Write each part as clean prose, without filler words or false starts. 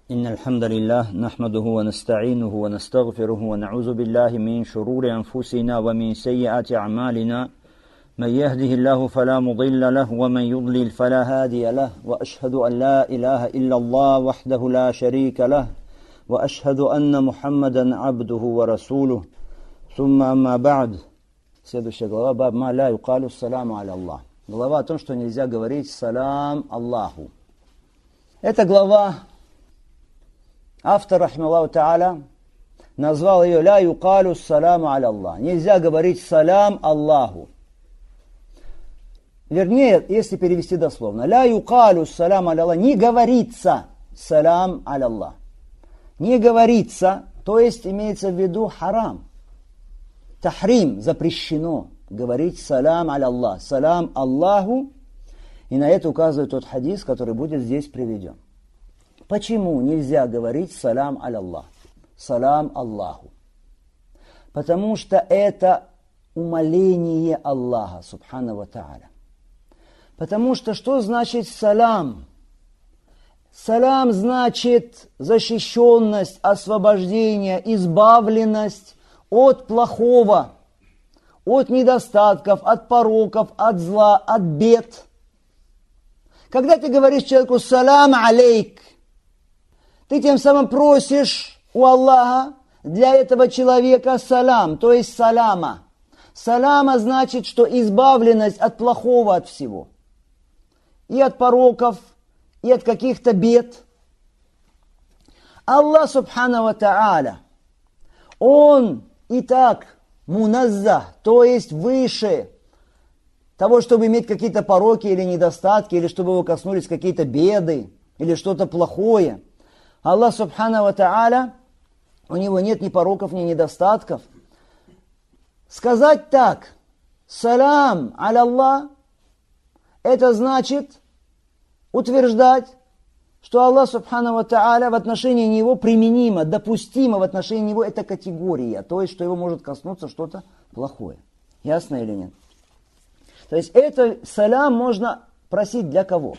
إن الحمد لله نحمده ونستعينه ونستغفره ونعوذ بالله من شرور أنفسنا ومن سيئات أعمالنا من يهده الله فلا مضل له ومن يضلل فلا هادي له وأشهد أن لا إله إلا الله وحده لا شريك له وأشهد أن محمدا عبده ورسوله ثم أما بعد. Следующая глава, баб ма ля юкалю саламу аля Аллах. Глава о том, что нельзя говорить салам Аллаху. Эта глава автор, рахмаллаху та'аля, назвал ее ля юкалю саламу аля Аллах. Нельзя говорить салам Аллаху. Вернее, если перевести дословно, ля юкалю салам аля Аллах, не говорится салам аля Аллах. Не говорится, то есть имеется в виду харам. Тахрим, запрещено говорить салам аля Аллах, салам Аллаху, и на это указывает тот хадис, который будет здесь приведен. Почему нельзя говорить салам аля Аллах, салам Аллаху? Потому что это умоление Аллаха, субхану ва та'аля. Потому что значит салам? Салам значит защищенность, освобождение, избавленность от плохого, от недостатков, от пороков, от зла, от бед. Когда ты говоришь человеку «салам алейк», ты тем самым просишь у Аллаха для этого человека салам, то есть салама. Салама значит, что избавленность от плохого, от всего. И от пороков, и от каких-то бед. Аллах субхану ва та'аля, Он и так муназзах, то есть выше того, чтобы иметь какие-то пороки или недостатки, или чтобы его коснулись какие-то беды, или что-то плохое. Аллах субхану ва та'аля, у него нет ни пороков, ни недостатков. Сказать так, салам аля Аллах, это значит утверждать, что Аллах субхану ва та'аля в отношении него применимо, допустимо в отношении него эта категория, то есть, что его может коснуться что-то плохое. Ясно или нет? То есть, это салам можно просить для кого?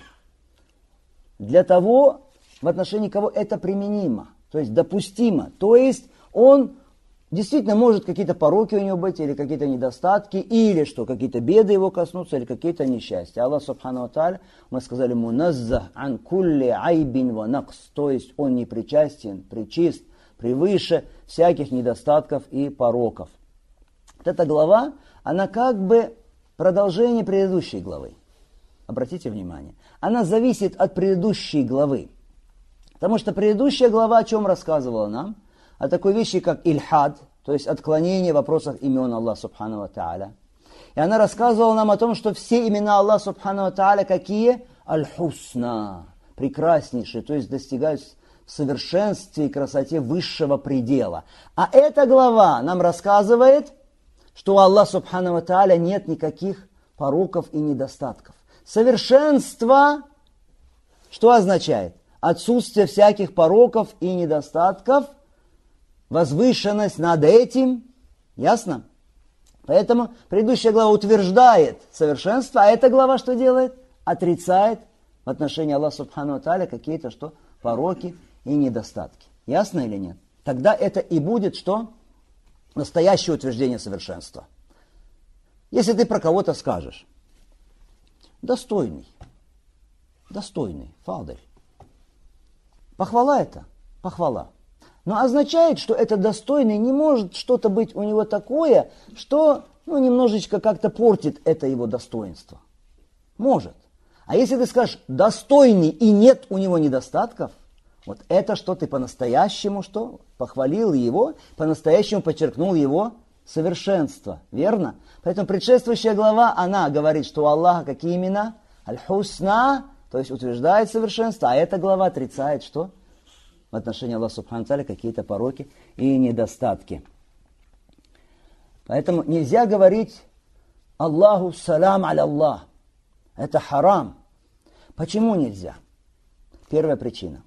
Для того, в отношении кого это применимо, то есть, допустимо. То есть, он действительно может какие-то пороки у него быть, или какие-то недостатки, или что, какие-то беды его коснутся, или какие-то несчастья. Аллах субхану ва та'аля, мы сказали, муназзах ан кулли айбин ва накс, то есть он не причастен, причист, превыше всяких недостатков и пороков. Вот эта глава, она как бы продолжение предыдущей главы. Обратите внимание. Она зависит от предыдущей главы. Потому что предыдущая глава о чем рассказывала нам? О такой вещи, как ильхад, то есть отклонение в вопросах имен Аллаха субхану ва та'аля. И она рассказывала нам о том, что все имена Аллаха субхану ва та'аля какие? Аль-Хусна, прекраснейшие, то есть достигают в совершенстве и красоте высшего предела. А эта глава нам рассказывает, что у Аллаха субхану ва та'аля нет никаких пороков и недостатков. Совершенство, что означает? Отсутствие всяких пороков и недостатков, возвышенность над этим, ясно? Поэтому предыдущая глава утверждает совершенство, а эта глава что делает? Отрицает в отношении Аллаха субхану ва та'аля какие-то что? Пороки и недостатки. Ясно или нет? Тогда это и будет что? Настоящее утверждение совершенства. Если ты про кого-то скажешь, достойный, фадель. Похвала это? Похвала. Но означает, что этот достойный не может что-то быть у него такое, что немножечко как-то портит это его достоинство. Может. А если ты скажешь достойный и нет у него недостатков, вот это что ты по-настоящему что? Похвалил его, по-настоящему подчеркнул его совершенство. Верно? Поэтому предшествующая глава, она говорит, что у Аллаха какие имена? Аль-Хусна, то есть утверждает совершенство, а эта глава отрицает что? В отношении Аллаха субхану ва та'аля какие-то пороки и недостатки. Поэтому нельзя говорить Аллаху салам аля Аллах. Это харам. Почему нельзя? Первая причина.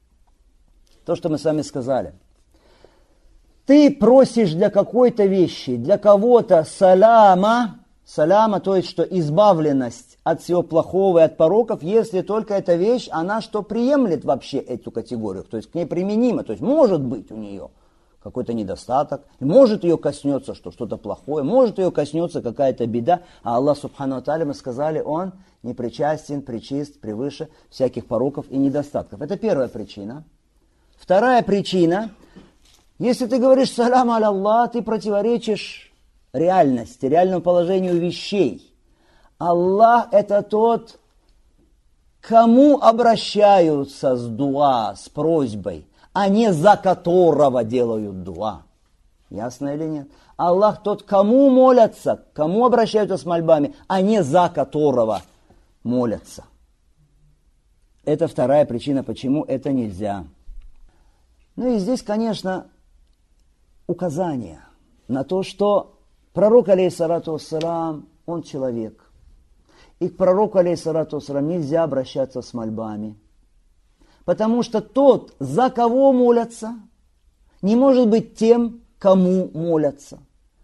То, что мы с вами сказали. Ты просишь для какой-то вещи, для кого-то салама, Саляма, то есть, что избавленность от всего плохого и от пороков, если только эта вещь, она что приемлет вообще эту категорию, то есть к ней применима, то есть может быть у нее какой-то недостаток, может ее коснется что-то плохое, может ее коснется какая-то беда, а Аллах Субхану ва Тааля, мы сказали, Он не причастен, пречист, превыше всяких пороков и недостатков. Это первая причина. Вторая причина, если ты говоришь салям аля Аллах, ты противоречишь реальности, реальному положению вещей. Аллах это тот, кому обращаются с дуа, с просьбой, а не за которого делают дуа. Ясно или нет? Аллах тот, кому молятся, кому обращаются с мольбами, а не за которого молятся. Это вторая причина, почему это нельзя. Ну и здесь, конечно, указание на то, что пророк, алейхиссалату вассалам, он человек. И к пророку, алейхиссалату вассалам, нельзя обращаться с мольбами. Потому что тот, за кого молятся, не может быть тем, кому молятся.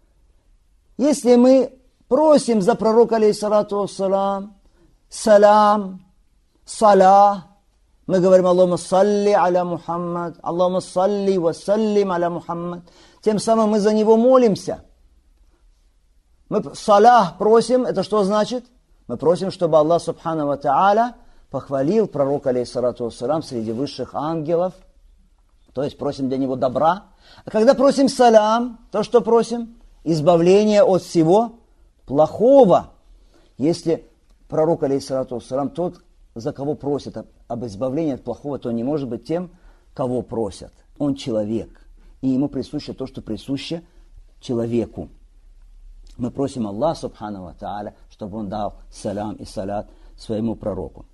Если мы просим за пророка, алейхиссалату вассалам, салам, саля, мы говорим Аллахумма салли аля Мухаммад, Аллахумма салли ва саллим аля Мухаммад, тем самым мы за него молимся. Мы салях просим, это что значит? Мы просим, чтобы Аллах Субхану ва Тааля похвалил пророка, алейхиссалату вассалам, среди высших ангелов, то есть просим для него добра. А когда просим салям, то что просим? Избавление от всего плохого. Если пророк, алейхиссалату вассалам, тот, за кого просят об избавлении от плохого, то не может быть тем, кого просят. Он человек, и ему присуще то, что присуще человеку. Мы просим Аллаха Субхану ва Тааля, чтобы он дал салям и салят своему пророку.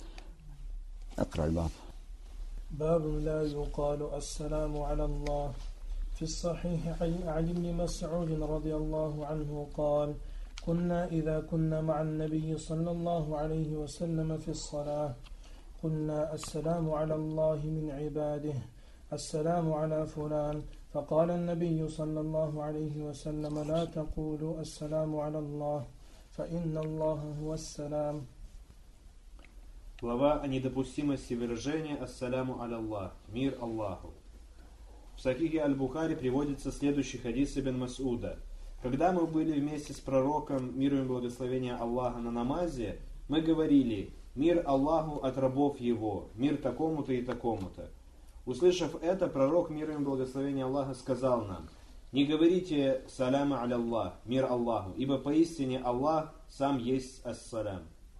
اقرأ الباب. باب لا يقال السلام على الله. في الصحيح عن ابن مسعود رضي الله عنه قال: كنا إذا كنا مع النبي صلى الله عليه وسلم في الصلاة قلنا السلام على الله من عباده، السلام على فلان، فقال النبي صلى الله عليه وسلم: لا تقولوا السلام على الله فإن الله هو السلام. Глава о недопустимости выражения «Ассаляму аля Аллах», «Мир Аллаху». В Сахихе Аль-Бухари приводится следующий хадис ибн Мас'уда. Когда мы были вместе с пророком, мир и благословение Аллаха, на намазе, мы говорили: «Мир Аллаху от рабов его, мир такому-то и такому-то». Услышав это, пророк, мир и благословение Аллаха, сказал нам: «Не говорите «Саляма аля Аллах», «Мир Аллаху», ибо поистине Аллах сам есть Ас-Салям».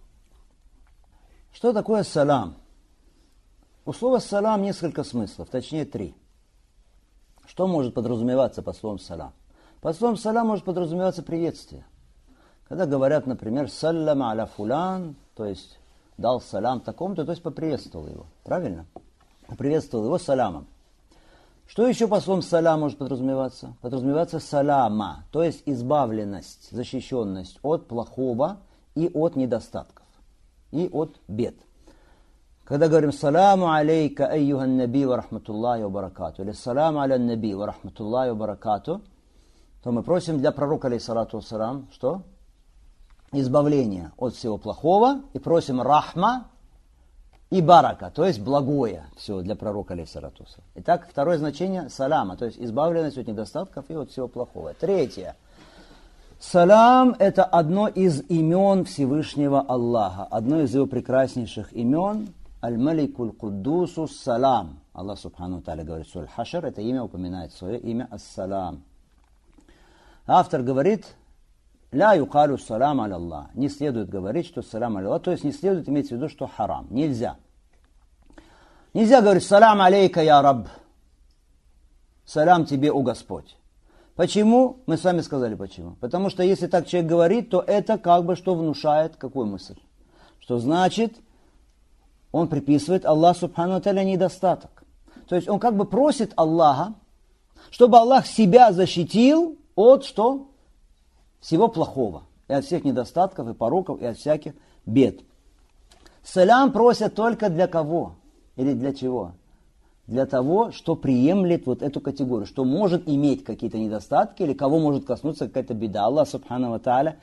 Что такое салам? У слова салам несколько смыслов, точнее 3. Что может подразумеваться под словом салам? Под словом салам может подразумеваться приветствие. Когда говорят, например, саллам аля фулян, то есть дал салам такому-то, то есть поприветствовал его. Правильно? Поприветствовал его саламом. Что еще по словам салам может подразумеваться? Подразумевается салама, то есть избавленность, защищенность от плохого и от недостатков. И от бед. Когда говорим «Саламу алейка, айюхан наби ва рахматуллахи ва баракату» или «Саламу аля наби ва рахматуллахи ва баракату», то мы просим для пророка, алейхиссалату вассалам, что? Избавление от всего плохого, и просим рахма и барака, то есть благое все для пророка, алейхиссалату вассалам. Итак, второе значение салама, то есть избавленность от недостатков и от всего плохого. Третье. Салам – это одно из имен Всевышнего Аллаха, одно из его прекраснейших имен – Аль-Маликуль Куддусу Салам. Аллах Субхану Тааля говорит, Сура Аль-Хашр, это имя упоминает свое имя Ас-Салам. Автор говорит, «Ля юкалю салам аля Аллах». Не следует говорить, что салам аля Аллах, то есть не следует иметь в виду, что харам. Нельзя. Нельзя говорить, салам алейка я раб. Салам тебе, о Господь. Почему? Мы сами сказали почему. Потому что если так человек говорит, то это как бы что внушает, какую мысль? Что значит, он приписывает Аллаху Субхану Тааля недостаток. То есть он как бы просит Аллаха, чтобы Аллах себя защитил от что? Всего плохого. И от всех недостатков, и пороков, и от всяких бед. Салям просят только для кого? Или для чего? Для того, что приемлет вот эту категорию, что может иметь какие-то недостатки, или кого может коснуться какая-то беда. Аллах Субхану Ва Тааля,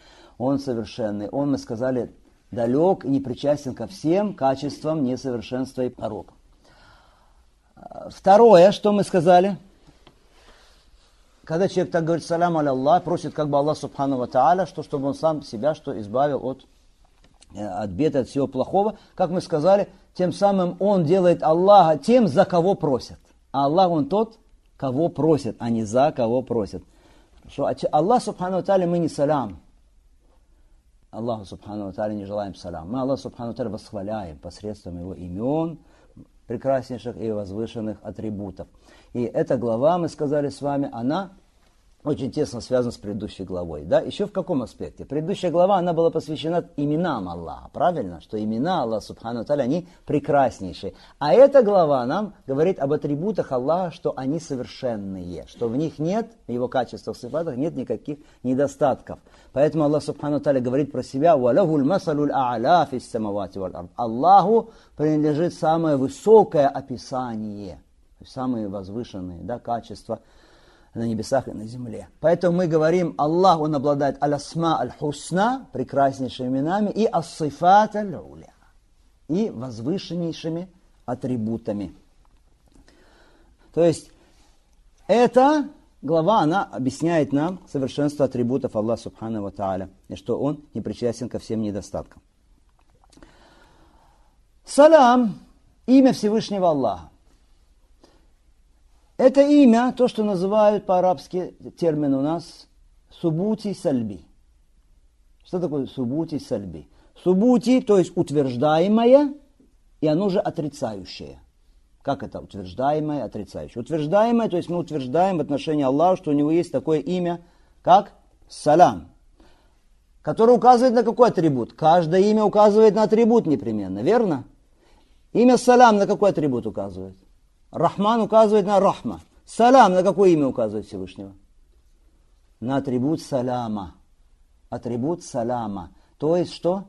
Он совершенный. Он, мы сказали, далек и не причастен ко всем качествам несовершенства и порока. Второе, что мы сказали, когда человек так говорит салам аля Аллах, просит как бы Аллах субхану ва тааля, чтобы он сам себя избавил от бед, от всего плохого. Как мы сказали, тем самым он делает Аллаха тем, за кого просит. А Аллах он тот, кого просит, а не за кого просит. Аллах субхану ва тааля мы не салам. Аллаху субхану ва тааля не желаем салам. Мы Аллах субхану ва тааля восхваляем посредством его имен, прекраснейших и возвышенных атрибутов. И эта глава, мы сказали с вами, она очень тесно связана с предыдущей главой. Да? Еще в каком аспекте? Предыдущая глава, она была посвящена именам Аллаха. Правильно? Что имена Аллаха, субхану ва тааля, они прекраснейшие. А эта глава нам говорит об атрибутах Аллаха, что они совершенные. Что в них нет, в его качествах, в сифатах нет никаких недостатков. Поэтому Аллах, субхану ва тааля, говорит про себя: «Валахуль масалуль а'ля фис самавати валь ард». Аллаху принадлежит самое высокое описание, самые возвышенные качества на небесах и на земле. Поэтому мы говорим, Аллах, он обладает аль-асма аль-хусна, прекраснейшими именами, и ас-сифат аль-уля, и возвышеннейшими атрибутами. То есть, эта глава, она объясняет нам совершенство атрибутов Аллаха субхану ва тааля, и что он не причастен ко всем недостаткам. Салам – имя Всевышнего Аллаха. Это имя, то, что называют по-арабски, термин у нас, субути сальби. Что такое субути сальби? Субути, то есть утверждаемое, и оно же отрицающее. Как это утверждаемое, отрицающее? Утверждаемое, то есть мы утверждаем в отношении Аллаха, что у него есть такое имя, как салам, которое указывает на какой атрибут? Каждое имя указывает на атрибут непременно, верно? Имя салам на какой атрибут указывает? Рахман указывает на рахма. Салам на какое имя указывает Всевышнего? На атрибут салама. Атрибут салама. То есть что?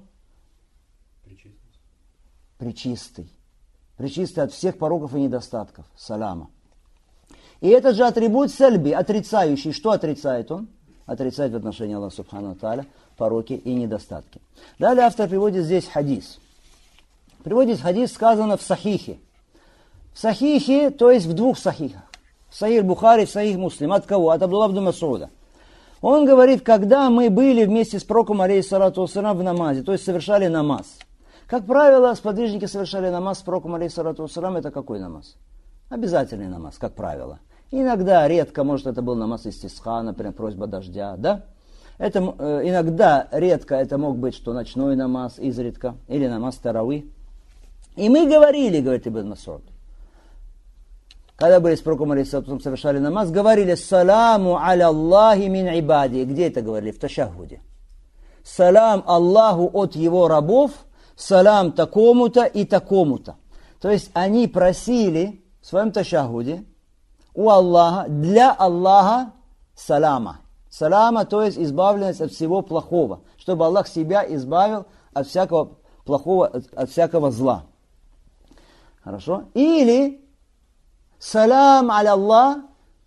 Пречистый. Пречистый от всех пороков и недостатков. Салама. И этот же атрибут сальби, отрицающий. Что отрицает он? Отрицает в отношении Аллаха субхану ва тааля пороки и недостатки. Далее автор приводит здесь хадис. Приводит хадис, сказано в сахихе. В сахихе, то есть в двух сахихах. В сахих Бухари, в сахих Муслим. От кого? От Абдулла ибн Мас'уда. Он говорит, когда мы были вместе с пророком, алейхиссалату вассалям, в намазе, то есть совершали намаз. Как правило, сподвижники совершали намаз с пророком, алейхиссалату вассалям, это какой намаз? Обязательный намаз, как правило. Иногда, редко, может, это был намаз истисха, например, просьба дождя, да? Это, иногда, редко, это мог быть, что ночной намаз, изредка, или намаз тарави. И мы говорили, говорит Ибн Мас'уд, когда были с пророком, алейхиссалату совершали намаз, говорили «Саламу аля Аллахи мин ибади». Где это говорили? В ташахуде. Салам Аллаху от его рабов, салам такому-то и такому-то. То есть они просили в своем ташахуде у Аллаха, для Аллаха салама. Салама, то есть избавленность от всего плохого. Чтобы Аллах себя избавил от всякого плохого, от всякого зла. Хорошо? Или салам аля Аллах,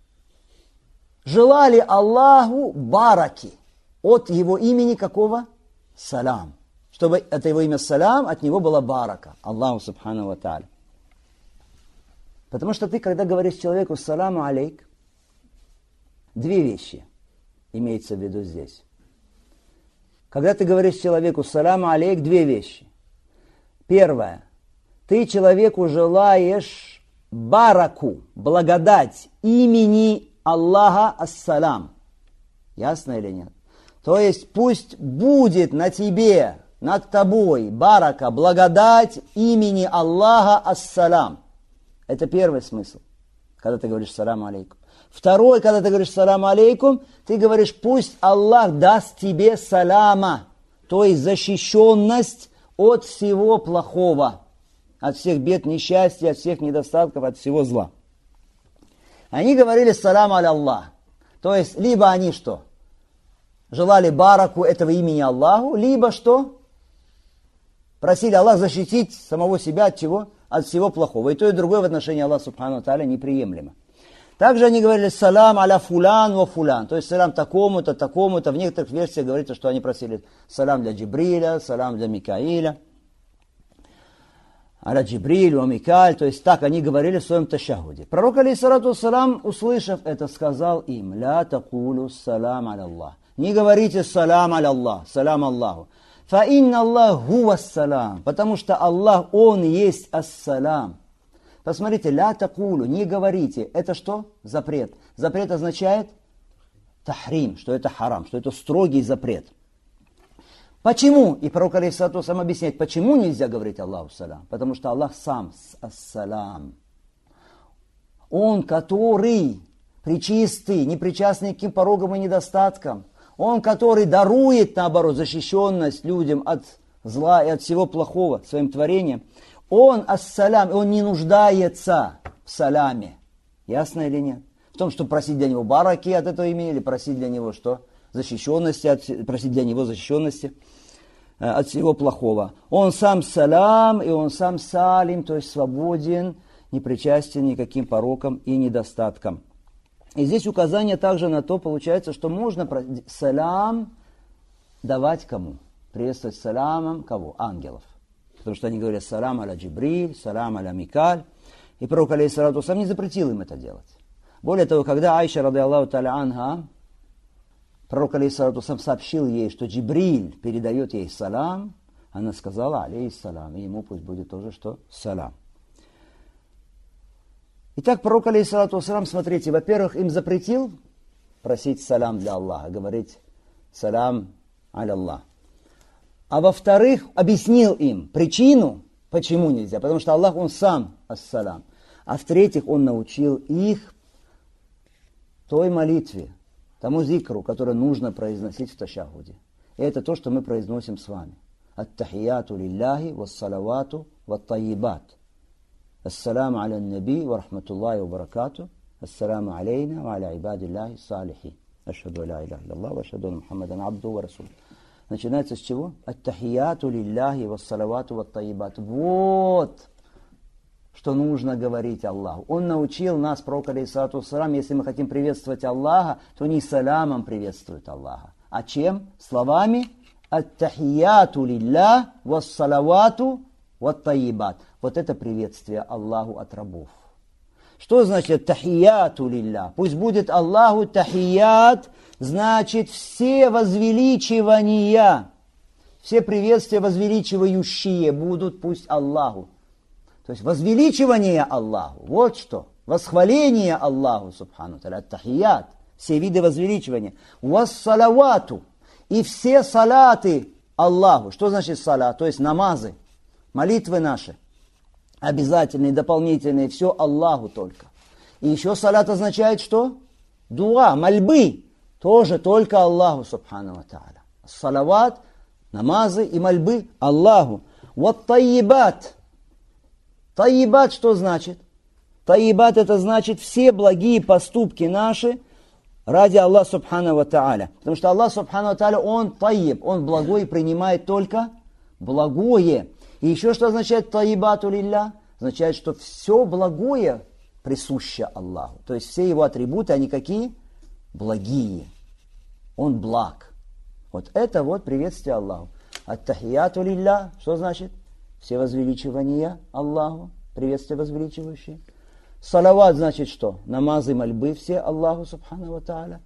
желали Аллаху бараки от его имени какого? Салам. Чтобы это его имя салам, от него была барака. Аллаху субхану ва тааля. Потому что ты, когда говоришь человеку саламу алейк, две вещи имеется в виду здесь. Когда ты говоришь человеку саламу алейк, две вещи. Первое. Ты человеку желаешь бараку, благодать имени Аллаха ассалам. Ясно или нет? То есть пусть будет на тебе, над тобой барака, благодать имени Аллаха ассалам. Это первый смысл, когда ты говоришь салам алейкум. Второй, когда ты говоришь салам алейкум, ты говоришь, пусть Аллах даст тебе салама, то есть защищенность от всего плохого. От всех бед, несчастья, от всех недостатков, от всего зла. Они говорили салам аля Аллах. То есть, либо они что? Желали бараку этого имени Аллаху, либо что? Просили Аллах защитить самого себя от чего? От всего плохого. И то, и другое в отношении Аллаха субхану ва тааля неприемлемо. Также они говорили салам аля фулян ва фулян. То есть салам такому-то, такому-то. В некоторых версиях говорится, что они просили салам для Джибриля, салам для Микаиля. Аля Джибриль, ва Микаиль. То есть так они говорили в своем ташахуде. Пророк, алейхиссалату вассалам, услышав это, сказал им: ля такулу салам аля Аллах. Не говорите салам аля Аллах, салам Аллаху. Фа инна Аллах хува салам. Потому что Аллах, Он есть ас-салам. Посмотрите, ля такулу, не говорите. Это что? Запрет. Запрет означает тахрим, что это харам, что это строгий запрет. Почему? И пророк алейхиссалату вассалам объясняет, почему нельзя говорить Аллаху салам. Потому что Аллах сам ас-салам. Он, который пречистый, не причастный к каким порогам и недостаткам. Он, который дарует, наоборот, защищенность людям от зла и от всего плохого своим творением. Он ас-салям, он не нуждается в саламе. Ясно или нет? В том, чтобы просить для него бараки от этого имени, или просить для него что? Защищенности, просить для него защищенности от всего плохого. Он сам салям, и он сам салим, то есть свободен, не причастен никаким порокам и недостаткам. И здесь указание также на то, получается, что можно салям давать кому? Приветствовать салямом кого? Ангелов. Потому что они говорят салам аля Джибриль, салам аля Микаиль. И пророк, алейхиссалату вассалам, не запретил им это делать. Более того, когда Айша, ради Аллаху та'аля анха, пророк, алейхиссалату вассалам, сообщил ей, что Джибриль передает ей салам, она сказала алейхиссалам, и ему пусть будет тоже что? Салам. Итак, пророк, алейхиссалату вассалам, смотрите, во-первых, им запретил просить салам для Аллаха, говорить салам аля Аллах. А во-вторых, объяснил им причину, почему нельзя. Потому что Аллах, Он сам ас-салам. А в-третьих, Он научил их той молитве, тому зикру, который нужно произносить в ташахуде. И это то, что мы произносим с вами. Ат-тахияту лилляхи вассалавату ват-тайибат. Ассаламу аля наби ва рахматуллахи ва баракату. Ассаламу алейна ва аля ибадиллахи салихи. Ашхаду ля иляха илляллах ва ашхаду анна Мухаммадан абдуху ва расулюху. Начинается с чего? Ат-тахияту лилляхи вассалавату ват-тайибат. Вот что нужно говорить Аллаху. Он научил нас, пророк алейхиссалату вассалам, если мы хотим приветствовать Аллаха, то не саламом приветствует Аллаха. А чем? Словами ат-тахияту лиллях вассалавату ват-тайибат. Вот это приветствие Аллаху от рабов. Что значит тахияту лиллях? Пусть будет Аллаху тахият, значит все возвеличивания, все приветствия возвеличивающие будут пусть Аллаху. То есть возвеличивание Аллаху, вот что, восхваление Аллаху, субхану та'аля, тахият, все виды возвеличивания. Вассалавату, и все салаты Аллаху. Что значит салат? То есть намазы, молитвы наши. Обязательные, дополнительные, все Аллаху только. И еще салат означает что? Дуа, мольбы, тоже только Аллаху, субхану ва та'аля. Салават, намазы и мольбы Аллаху. Вот тайибат. Тайибат что значит? Тайибат это значит все благие поступки наши ради Аллаха, субхану ва та'аля. Потому что Аллах, субхану ва та'аля, Он тайиб, Он благой и принимает только благое. И еще что означает таибату лилля? Означает, что все благое присуще Аллаху. То есть все его атрибуты, они какие? Благие. Он благ. Вот это вот приветствие Аллаху. Ат-тахияту лилля, что значит? Все возвеличивания Аллаху, приветствие возвеличивающие. Салават значит что? Намазы, мольбы все Аллаху, субхану ва та'аля.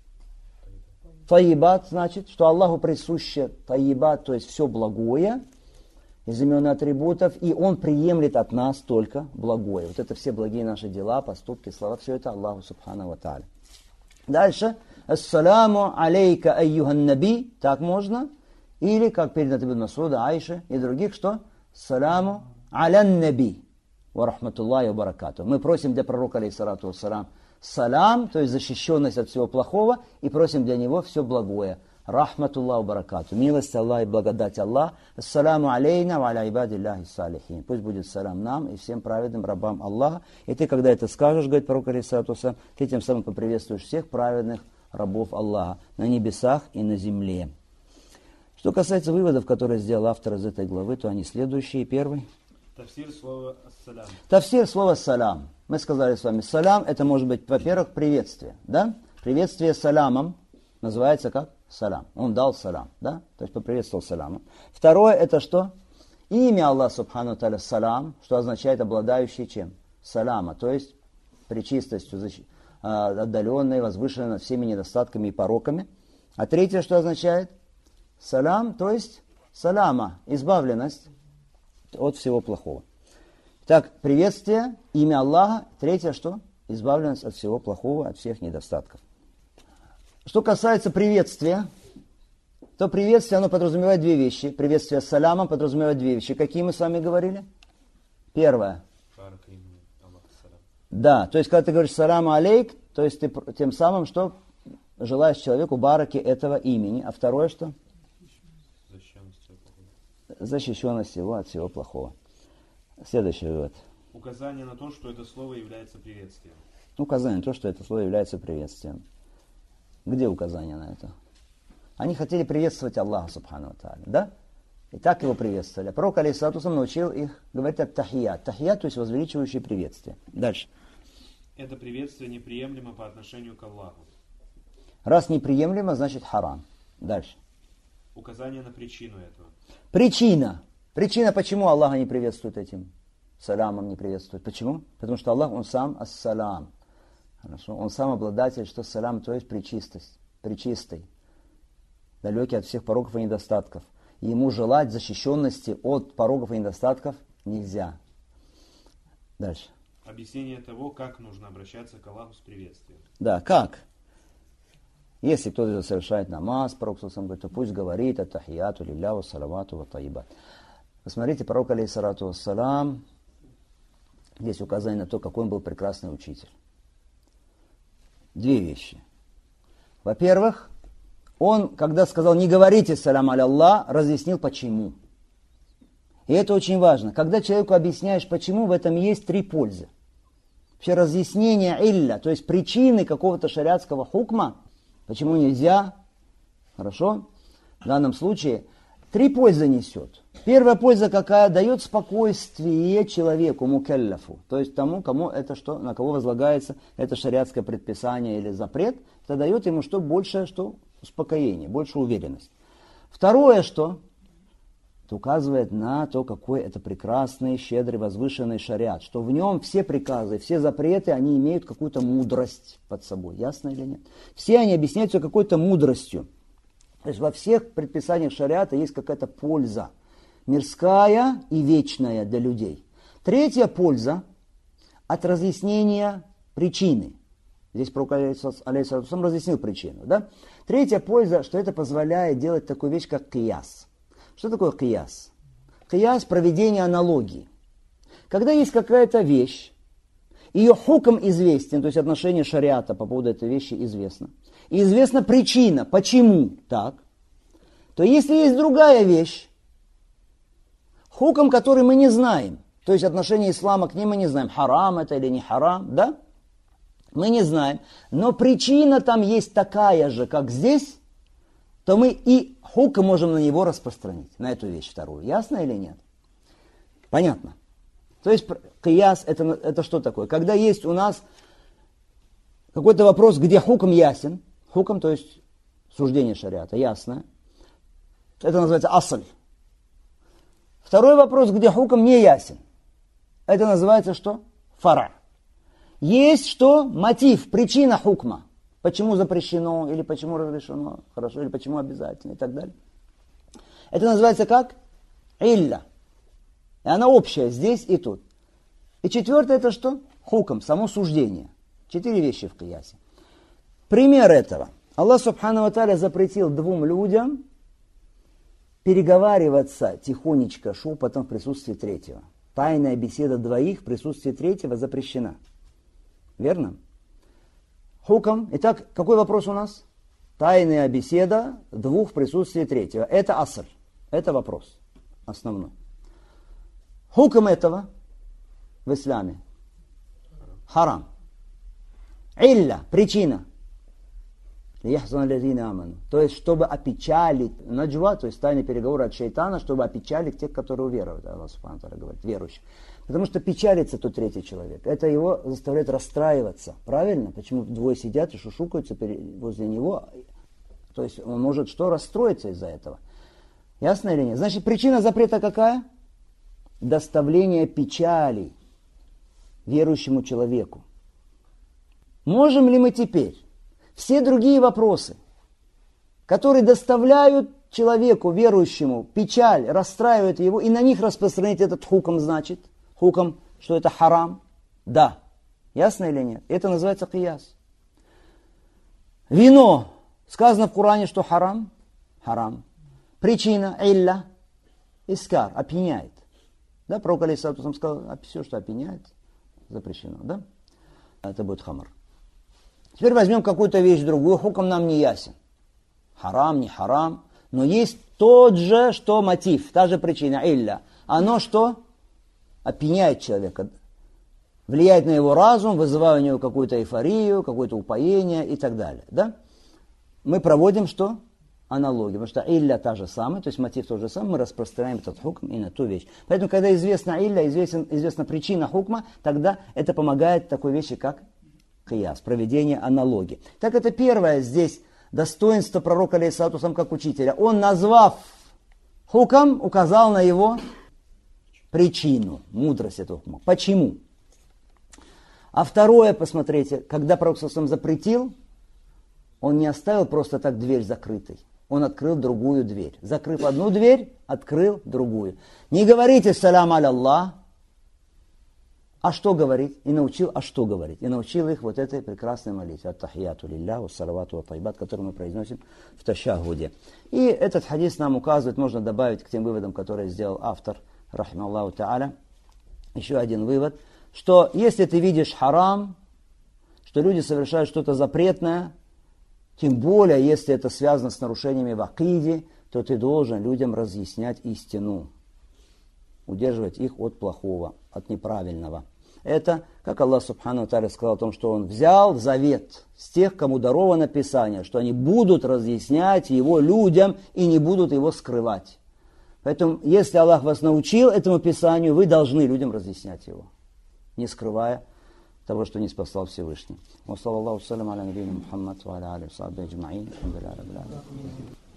Таибат значит, что Аллаху присуще таибат, то есть все благое из имен и атрибутов, и Он приемлет от нас только благое. Вот это все благие наши дела, поступки, слова, все это Аллаху субхану ва та'аля. Дальше. Ассаламу алейка айюхан наби. Так можно. Или, как передано Ибн Масуда, Айши и других, что? Саламу алян наби. Ва рахматуллахи ва баракату. Мы просим для пророка, алейхиссалату вассалам, салам, то есть защищенность от всего плохого, и просим для него все благое. Рахматуллаху баракату. Милость Аллаха и благодать Аллаха. Ассаламу алейна ва аля ибадиллахи салихин. Пусть будет салам нам и всем праведным рабам Аллаха. И ты, когда это скажешь, говорит пророк, алейхиссалату вассалам, ты тем самым поприветствуешь всех праведных рабов Аллаха на небесах и на земле. Что касается выводов, которые сделал автор из этой главы, то они следующие. Первый. Тафсир слова ассалям. Тафсир слова салям. Мы сказали с вами, салям это может быть, во-первых, приветствие. Да? Приветствие салямом называется как салям. Он дал салям. Да? То есть поприветствовал салямом. Второе это что? Имя Аллаха Субхану Тааля салям, что означает обладающий чем? Саляма, то есть пречистостью, отдаленной, возвышенной над всеми недостатками и пороками. А третье, что означает? Салям, то есть саляма, избавленность от всего плохого. Так, приветствие, имя Аллаха. Третье, что? Избавленность от всего плохого, от всех недостатков. Что касается приветствия, то приветствие, оно подразумевает две вещи. Приветствие салямом подразумевает две вещи. Какие мы с вами говорили? Первое. Да, то есть, когда ты говоришь салам алейк, то есть ты тем самым, что желаешь человеку бараки этого имени. А второе, что? Защищенность его от всего плохого. Следующий вывод. Указание на то, что это слово является приветствием. Указание на то, что это слово является приветствием. Где указание на это? Они хотели приветствовать Аллаха Субхану Тааля, да? И так его приветствовали. Пророк алейхиссалату вассалям научил их говорить ат-тахият. Тахият, то есть возвеличивающее приветствие. Дальше. Это приветствие неприемлемо по отношению к Аллаху. Раз неприемлемо, значит харам. Дальше. Указание на причину этого. Причина. Причина, почему Аллаха не приветствует этим салямом, не приветствует. Почему? Потому что Аллах, Он сам ас-салям. Хорошо? Он сам обладатель, что салям, то есть пречистость. Пречистый. Далекий от всех пороков и недостатков. И ему желать защищенности от пороков и недостатков нельзя. Дальше. Объяснение того, как нужно обращаться к Аллаху с приветствием. Да, как? Если кто-то совершает намаз, пророк сам говорит, то пусть говорит ат-тахияту лилляху салавату ва таибат. Посмотрите, пророк алейхиссалату вассалам, здесь указание на то, какой он был прекрасный учитель. Две вещи. Во-первых, он, когда сказал, не говорите салям аля Аллах, разъяснил почему. И это очень важно. Когда человеку объясняешь почему, в этом есть три пользы. Вообще разъяснение илля, то есть причины какого-то шариатского хукма, почему нельзя, хорошо, в данном случае, три пользы несет. Первая польза какая? Дает спокойствие человеку, мукеллафу, то есть тому, кому это что, на кого возлагается это шариатское предписание или запрет, это дает ему что больше, что успокоение, больше уверенность. Второе, что? Это указывает на то, какой это прекрасный, щедрый, возвышенный шариат, что в нем все приказы, все запреты, они имеют какую-то мудрость под собой. Ясно или нет? Все они объясняются какой-то мудростью. То есть во всех предписаниях шариата есть какая-то польза, мирская и вечная для людей. Третья польза от разъяснения причины. Здесь пророк алейхиссалату разъяснил причину. Да? Третья польза, что это позволяет делать такую вещь, как кияс. Что такое кияс? Кияс – проведение аналогии. Когда есть какая-то вещь, ее хукм известен, то есть отношение шариата по поводу этой вещи известно, и известна причина, почему так, то если есть другая вещь, хукм, который мы не знаем, то есть отношение ислама к ней мы не знаем, харам это или не харам, да? Мы не знаем, но причина там есть такая же, как здесь, то мы и хукм можем на него распространить, на эту вещь вторую. Ясно или нет? Понятно. То есть кияс это что такое? Когда есть у нас какой-то вопрос, где хукм ясен, хукм, то есть суждение шариата, ясно. Это называется асль. Второй вопрос, где хукм не ясен. Это называется что? Фара. Есть что? Мотив, причина хукма. Почему запрещено, или почему разрешено, хорошо, или почему обязательно, и так далее. Это называется как? Илля. И она общая здесь и тут. И четвертое это что? Хукм, само суждение. 4 вещи в киясе. Пример этого. Аллах Субхану ва Тааля запретил двум людям переговариваться тихонечко, шепотом в присутствии третьего. Тайная беседа двоих в присутствии третьего запрещена. Верно? Хукм. Итак, какой вопрос у нас? Тайная беседа двух в присутствии третьего. Это асль. Это вопрос основной. Хукм этого в исламе. Харам. Илля. Причина. То есть, чтобы опечалить наджва, то есть тайные переговоры от шайтана, чтобы опечалить тех, которые уверуют. Аллах Субхану ва Тааля говорит, верующих. Потому что печалится тот третий человек. Это его заставляет расстраиваться. Правильно? Почему двое сидят и шушукаются возле него? То есть он может что? Расстроиться из-за этого. Ясно или нет? Значит, причина запрета какая? Доставление печали верующему человеку. Можем ли мы теперь все другие вопросы, которые доставляют человеку, верующему, печаль, расстраивают его, и на них распространить этот хукм, значит, хукм, что это харам? Да. Ясно или нет? Это называется кияс. Вино. Сказано в Коране, что харам? Харам. Причина, илля, искар, опьяняет. Да, пророк алейхиссалату сказал, все, что опьяняет, запрещено, да? Это будет хамар. Теперь возьмем какую-то вещь другую, хукм нам не ясен. Харам, не харам, но есть тот же, что мотив, та же причина, илля. Оно что? Опьяняет человека, влияет на его разум, вызывая у него какую-то эйфорию, какое-то упоение и так далее. Да? Мы проводим что? Аналогию, потому что илля та же самая, то есть мотив тот же самый, мы распространяем этот хукм и на ту вещь. Поэтому, когда известна илля, известна причина хукма, тогда это помогает такой вещи, как кияс, проведение аналогии. Так это первое здесь достоинство пророка алейхиссалату вассалям как учителя. Он, назвав хукм, указал на его причину, мудрость этого хукма. Почему? А второе, посмотрите, когда пророк саллаллаху алейхи ва саллям запретил, он не оставил просто так дверь закрытой. Он открыл другую дверь. Закрыв одну дверь, открыл другую. Не говорите «салям аляллах», а что говорить? И научил, а что говорить? И научил их вот этой прекрасной молитве. Ат-тахияту лилля, ва-салавату ва-тайбат, которую мы произносим в ташахуде. И этот хадис нам указывает, можно добавить к тем выводам, которые сделал автор, рахима Аллаху та'аля, еще один вывод, что если ты видишь харам, что люди совершают что-то запретное, тем более, если это связано с нарушениями в акиде, то ты должен людям разъяснять истину, удерживать их от плохого, от неправильного. Это, как Аллах Субхану ва Тааля сказал о том, что Он взял завет с тех, кому даровано Писание, что они будут разъяснять его людям и не будут его скрывать. Поэтому, если Аллах вас научил этому Писанию, вы должны людям разъяснять его, не скрывая того, что не спасал Всевышний. Ва саллаллаху салям аля набийна Мухаммад ва аля алихи ва сахбихи аджмаин.